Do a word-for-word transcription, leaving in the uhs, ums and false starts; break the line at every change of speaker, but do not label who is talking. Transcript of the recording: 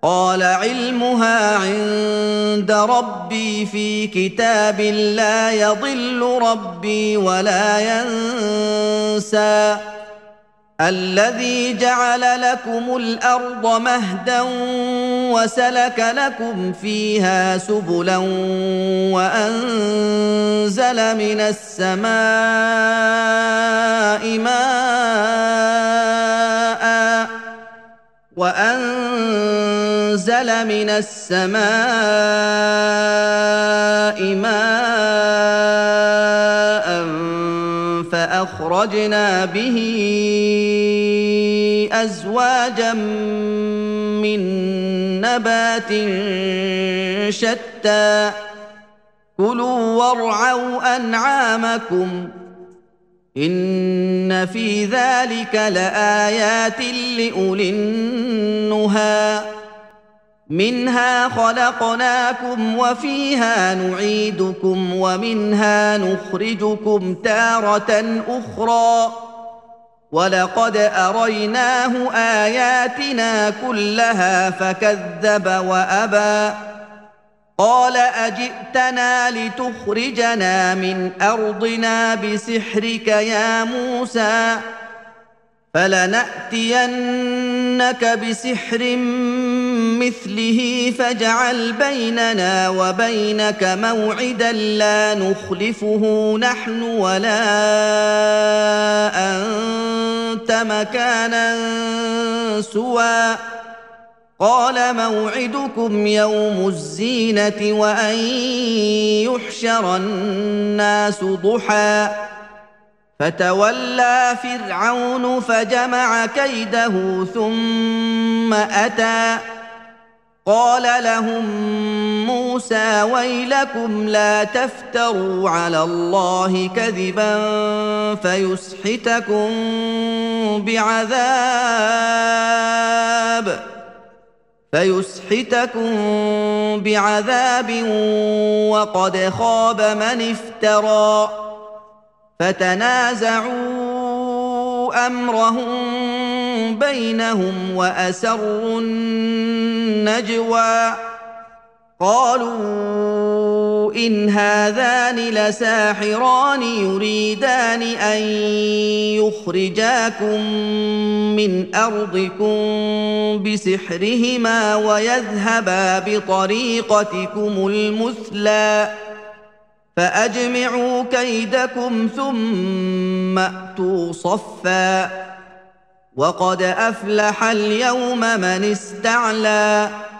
قال علمها عند ربي في كتاب لا يضل ربي ولا ينسى الذي جعل لكم الأرض مهدا وسلك لكم فيها سبلا وأنزل من السماء ماء وأنزل من السماء ماء فأخرجنا به أزواجا من نبات شتى كلوا وارعوا أنعامكم إن في ذلك لآيات لأولي النهى منها خلقناكم وفيها نعيدكم ومنها نخرجكم تارة أخرى ولقد أريناه آياتنا كلها فكذب وأبى قال أجئتنا لتخرجنا من أرضنا بسحرك يا موسى فلنأتينك بسحر مثله فاجعل بيننا وبينك موعدا لا نخلفه نحن ولا أنت مكانا سوى قال موعدكم يوم الزينة وأن يحشر الناس ضحى فتولى فرعون فجمع كيده ثم أتى قال لهم موسى ويلكم لا تفتروا على الله كذبا فيسحتكم بعذاب فيسحتكم بعذاب وقد خاب من افترى فتنازعوا أمرهم بينهم وأسروا النجوى قالوا إن هذان لساحران يريدان أن يخرجاكم من أرضكم بسحرهما ويذهبا بطريقتكم المثلى فأجمعوا كيدكم ثم أتوا صفا وقد أفلح اليوم من استعلى